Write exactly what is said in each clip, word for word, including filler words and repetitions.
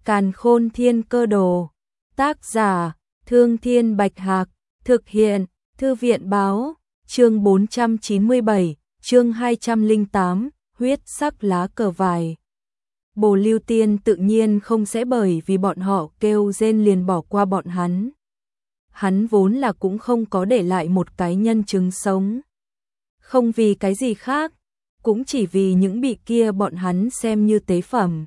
Càn Khôn Thiên Cơ Đồ. Tác giả: Thương Thiên Bạch Hạc. Thực hiện: Thư viện báo. Chương bốn trăm chín mươi bảy, chương hai trăm lẻ tám, huyết sắc lá cờ vải. Bồ Lưu Tiên tự nhiên không sẽ bởi vì bọn họ kêu rên liền bỏ qua bọn hắn. Hắn vốn là cũng không có để lại một cái nhân chứng sống. Không vì cái gì khác, cũng chỉ vì những bị kia bọn hắn xem như tế phẩm.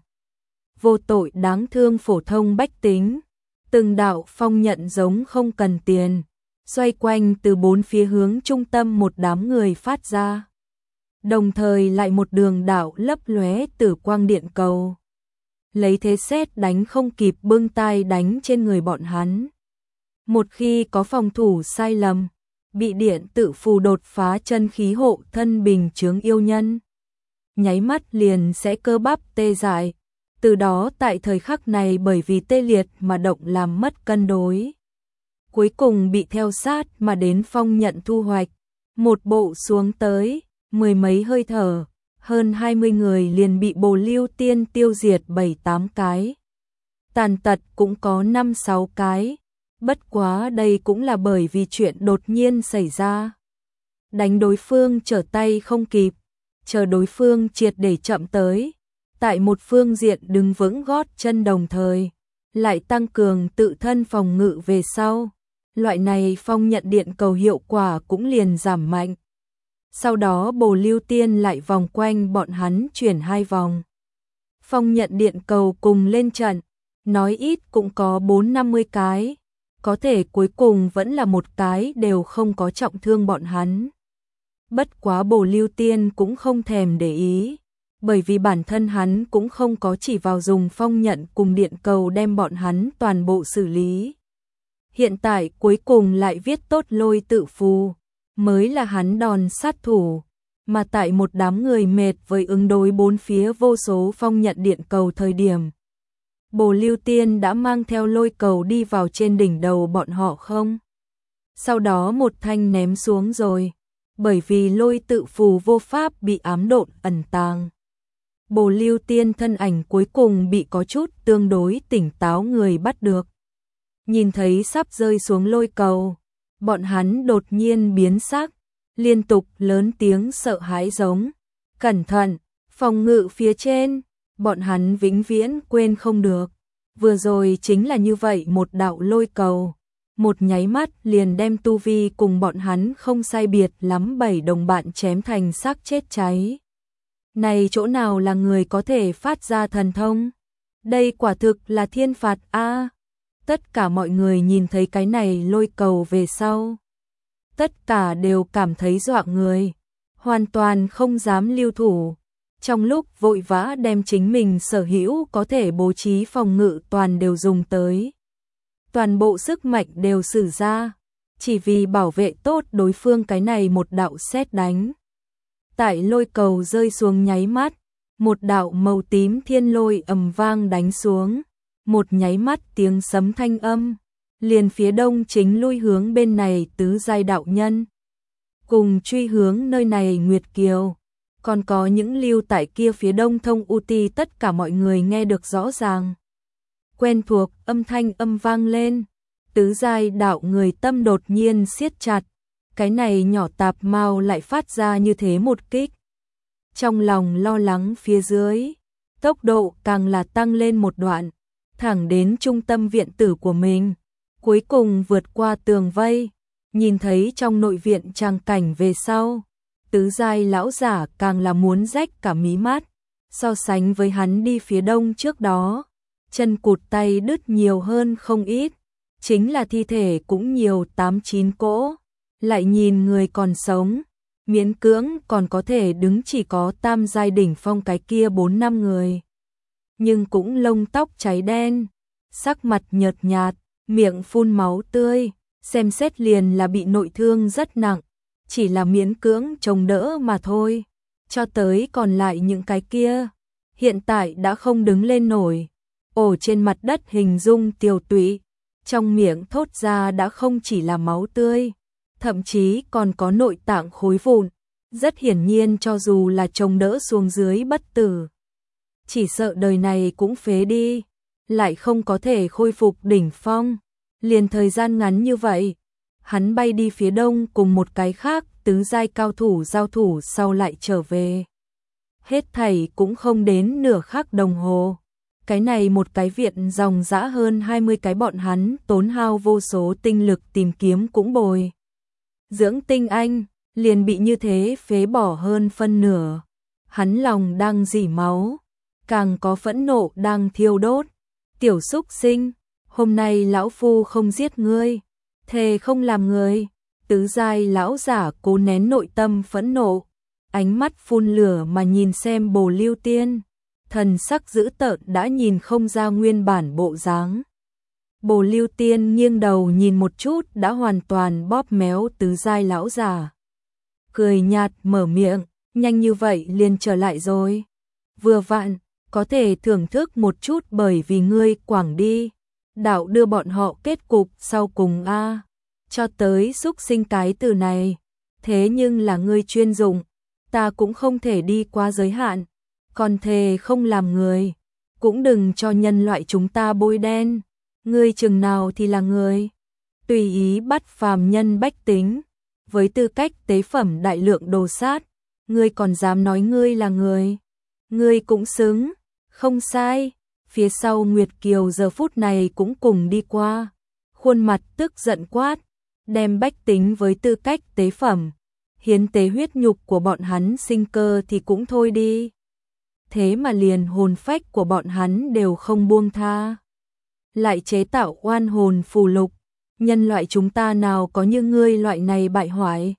Vô tội đáng thương phổ thông bách tính. Từng đạo phong nhận giống không cần tiền, xoay quanh từ bốn phía hướng trung tâm một đám người phát ra. Đồng thời lại một đường đạo lấp lóe tử quang điện cầu. Lấy thế sét đánh không kịp bưng tay đánh trên người bọn hắn. Một khi có phòng thủ sai lầm, bị điện tự phù đột phá chân khí hộ thân bình chướng yêu nhân. Nháy mắt liền sẽ cơ bắp tê dại. Từ đó tại thời khắc này bởi vì tê liệt mà động làm mất cân đối. Cuối cùng bị theo sát mà đến phong nhận thu hoạch. Một bộ xuống tới, mười mấy hơi thở, hơn hai mươi người liền bị Bồ Lưu Tiên tiêu diệt bảy tám cái. Tàn tật cũng có năm sáu cái. Bất quá đây cũng là bởi vì chuyện đột nhiên xảy ra. Đánh đối phương trở tay không kịp, chờ đối phương triệt để chậm tới. Tại một phương diện đứng vững gót chân đồng thời, lại tăng cường tự thân phòng ngự về sau. Loại này phong nhận điện cầu hiệu quả cũng liền giảm mạnh. Sau đó Bồ Lưu Tiên lại vòng quanh bọn hắn chuyển hai vòng. Phong nhận điện cầu cùng lên trận, nói ít cũng có bốn năm mươi cái. Có thể cuối cùng vẫn là một cái đều không có trọng thương bọn hắn. Bất quá Bồ Lưu Tiên cũng không thèm để ý. Bởi vì bản thân hắn cũng không có chỉ vào dùng phong nhận cùng điện cầu đem bọn hắn toàn bộ xử lý. Hiện tại cuối cùng lại viết tốt lôi tự phù, mới là hắn đòn sát thủ. Mà tại một đám người mệt với ứng đối bốn phía vô số phong nhận điện cầu thời điểm. Bồ Lưu Tiên đã mang theo lôi cầu đi vào trên đỉnh đầu bọn họ không? Sau đó một thanh ném xuống rồi, bởi vì lôi tự phù vô pháp bị ám độn ẩn tàng. Bồ Lưu Tiên thân ảnh cuối cùng bị có chút tương đối tỉnh táo người bắt được. Nhìn thấy sắp rơi xuống lôi cầu, bọn hắn đột nhiên biến sắc, liên tục lớn tiếng sợ hãi giống. Cẩn thận, phòng ngự phía trên, bọn hắn vĩnh viễn quên không được. Vừa rồi chính là như vậy một đạo lôi cầu. Một nháy mắt liền đem tu vi cùng bọn hắn không sai biệt lắm bảy đồng bạn chém thành xác chết cháy. Này chỗ nào là người có thể phát ra thần thông? Đây quả thực là thiên phạt a. À, tất cả mọi người nhìn thấy cái này lôi cầu về sau. Tất cả đều cảm thấy dọa người. Hoàn toàn không dám lưu thủ. Trong lúc vội vã đem chính mình sở hữu có thể bố trí phòng ngự toàn đều dùng tới. Toàn bộ sức mạnh đều sử ra. Chỉ vì bảo vệ tốt đối phương cái này một đạo sét đánh. Tại lôi cầu rơi xuống nháy mắt, một đạo màu tím thiên lôi ầm vang đánh xuống, một nháy mắt tiếng sấm thanh âm, liền phía đông chính lui hướng bên này tứ giai đạo nhân, cùng truy hướng nơi này Nguyệt Kiều, còn có những lưu tại kia phía đông thông u ti tất cả mọi người nghe được rõ ràng. Quen thuộc âm thanh âm vang lên, tứ giai đạo người tâm đột nhiên siết chặt. Cái này nhỏ tạp mau lại phát ra như thế một kích. Trong lòng lo lắng phía dưới, tốc độ càng là tăng lên một đoạn, thẳng đến trung tâm viện tử của mình. Cuối cùng vượt qua tường vây, nhìn thấy trong nội viện tràng cảnh về sau. Tứ giai lão giả càng là muốn rách cả mí mắt, so sánh với hắn đi phía đông trước đó. Chân cụt tay đứt nhiều hơn không ít, chính là thi thể cũng nhiều tám chín cỗ. Lại nhìn người còn sống, miễn cưỡng còn có thể đứng chỉ có tam giai đỉnh phong cái kia bốn năm người. Nhưng cũng lông tóc cháy đen, sắc mặt nhợt nhạt, miệng phun máu tươi, xem xét liền là bị nội thương rất nặng, chỉ là miễn cưỡng chống đỡ mà thôi. Cho tới còn lại những cái kia, hiện tại đã không đứng lên nổi, ổ trên mặt đất hình dung tiều tụy, trong miệng thốt ra đã không chỉ là máu tươi. Thậm chí còn có nội tạng khối vụn, rất hiển nhiên cho dù là chống đỡ xuống dưới bất tử. Chỉ sợ đời này cũng phế đi, lại không có thể khôi phục đỉnh phong. Liền thời gian ngắn như vậy, hắn bay đi phía đông cùng một cái khác tứ giai cao thủ giao thủ sau lại trở về. Hết thảy cũng không đến nửa khắc đồng hồ. Cái này một cái viện dòng dã hơn hai mươi cái bọn hắn tốn hao vô số tinh lực tìm kiếm cũng bồi. Dưỡng tinh anh, liền bị như thế phế bỏ hơn phân nửa. Hắn lòng đang rỉ máu, càng có phẫn nộ đang thiêu đốt. Tiểu súc sinh, hôm nay lão phu không giết ngươi, thề không làm người. Tứ giai lão giả cố nén nội tâm phẫn nộ, ánh mắt phun lửa mà nhìn xem Bồ Lưu Tiên, thần sắc dữ tợn đã nhìn không ra nguyên bản bộ dáng. Bồ Lưu Tiên nghiêng đầu nhìn một chút đã hoàn toàn bóp méo tứ giai lão giả. Cười nhạt mở miệng, nhanh như vậy liền trở lại rồi. Vừa vặn, có thể thưởng thức một chút bởi vì ngươi quảng đi. Đạo đưa bọn họ kết cục sau cùng a. Cho tới xúc sinh cái từ này. Thế nhưng là ngươi chuyên dụng, ta cũng không thể đi qua giới hạn. Còn thề không làm người, cũng đừng cho nhân loại chúng ta bôi đen. Ngươi chừng nào thì là người, tùy ý bắt phàm nhân bách tính, với tư cách tế phẩm đại lượng đồ sát, ngươi còn dám nói ngươi là người, ngươi cũng xứng, không sai. Phía sau Nguyệt Kiều giờ phút này cũng cùng đi qua, khuôn mặt tức giận quát, đem bách tính với tư cách tế phẩm, hiến tế huyết nhục của bọn hắn sinh cơ thì cũng thôi đi. Thế mà liền hồn phách của bọn hắn đều không buông tha. Lại chế tạo oan hồn phù lục, nhân loại chúng ta nào có như ngươi loại này bại hoại.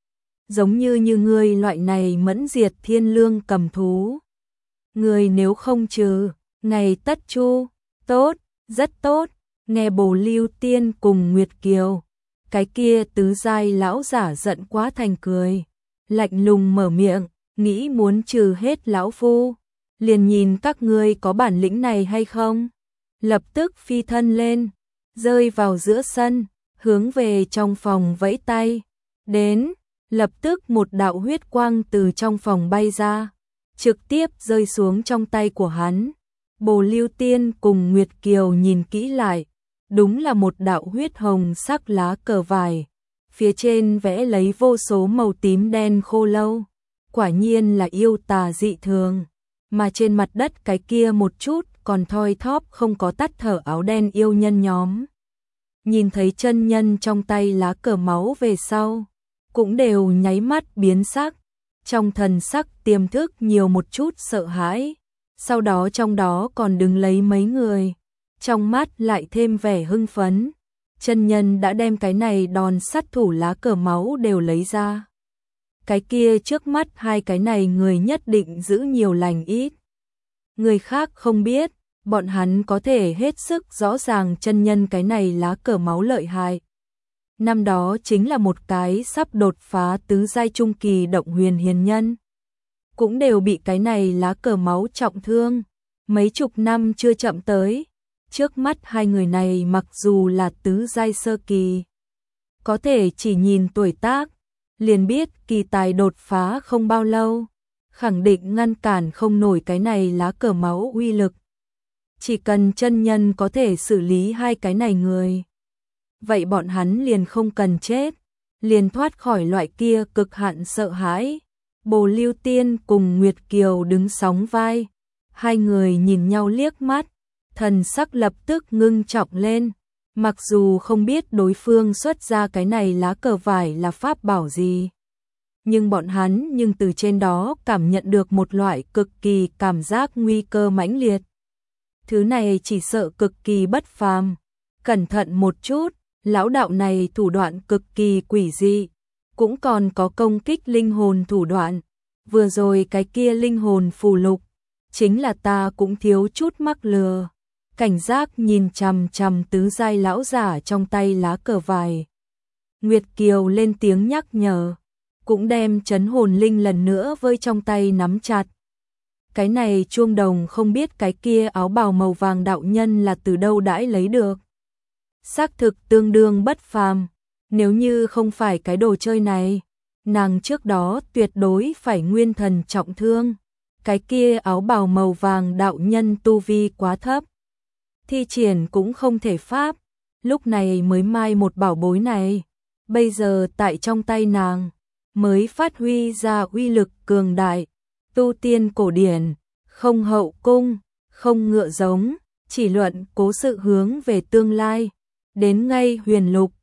Giống như như ngươi loại này mẫn diệt thiên lương cầm thú. Ngươi nếu không trừ, ngày tất chu, tốt, rất tốt, nghe Bồ Lưu Tiên cùng Nguyệt Kiều. Cái kia tứ giai lão giả giận quá thành cười, lạnh lùng mở miệng, nghĩ muốn trừ hết lão phu, liền nhìn các ngươi có bản lĩnh này hay không. Lập tức phi thân lên, rơi vào giữa sân, hướng về trong phòng vẫy tay. Đến, lập tức một đạo huyết quang từ trong phòng bay ra, trực tiếp rơi xuống trong tay của hắn. Bồ Lưu Tiên cùng Nguyệt Kiều nhìn kỹ lại, đúng là một đạo huyết hồng sắc lá cờ vải, phía trên vẽ lấy vô số màu tím đen khô lâu, quả nhiên là yêu tà dị thường. Mà trên mặt đất cái kia một chút còn thoi thóp không có tắt thở áo đen yêu nhân nhóm. Nhìn thấy chân nhân trong tay lá cờ máu về sau, cũng đều nháy mắt biến sắc, trong thần sắc tiềm thức nhiều một chút sợ hãi, sau đó trong đó còn đứng lấy mấy người, trong mắt lại thêm vẻ hưng phấn. Chân nhân đã đem cái này đòn sát thủ lá cờ máu đều lấy ra. Cái kia trước mắt hai cái này người nhất định giữ nhiều lành ít. Người khác không biết, bọn hắn có thể hết sức rõ ràng chân nhân cái này lá cờ máu lợi hại. Năm đó chính là một cái sắp đột phá tứ giai trung kỳ động huyền hiền nhân. Cũng đều bị cái này lá cờ máu trọng thương. Mấy chục năm chưa chậm tới. Trước mắt hai người này mặc dù là tứ giai sơ kỳ, có thể chỉ nhìn tuổi tác, liền biết kỳ tài đột phá không bao lâu, khẳng định ngăn cản không nổi cái này lá cờ máu uy lực. Chỉ cần chân nhân có thể xử lý hai cái này người, vậy bọn hắn liền không cần chết, liền thoát khỏi loại kia cực hạn sợ hãi. Bồ Lưu Tiên cùng Nguyệt Kiều đứng sóng vai, hai người nhìn nhau liếc mắt, thần sắc lập tức ngưng trọng lên. Mặc dù không biết đối phương xuất ra cái này lá cờ vải là pháp bảo gì, nhưng bọn hắn nhưng từ trên đó cảm nhận được một loại cực kỳ cảm giác nguy cơ mãnh liệt. Thứ này chỉ sợ cực kỳ bất phàm. Cẩn thận một chút, lão đạo này thủ đoạn cực kỳ quỷ dị, cũng còn có công kích linh hồn thủ đoạn. Vừa rồi cái kia linh hồn phù lục, chính là ta cũng thiếu chút mắc lừa. Cảnh giác nhìn chằm chằm tứ giai lão giả trong tay lá cờ vải. Nguyệt Kiều lên tiếng nhắc nhở, cũng đem trấn hồn linh lần nữa vơi trong tay nắm chặt. Cái này chuông đồng không biết cái kia áo bào màu vàng đạo nhân là từ đâu đãi lấy được. Xác thực tương đương bất phàm, nếu như không phải cái đồ chơi này, nàng trước đó tuyệt đối phải nguyên thần trọng thương. Cái kia áo bào màu vàng đạo nhân tu vi quá thấp, thi triển cũng không thể pháp, lúc này mới mai một bảo bối này. Bây giờ tại trong tay nàng, mới phát huy ra uy lực cường đại, tu tiên cổ điển, không hậu cung, không ngựa giống, chỉ luận cố sự hướng về tương lai. Đến ngay huyền lục,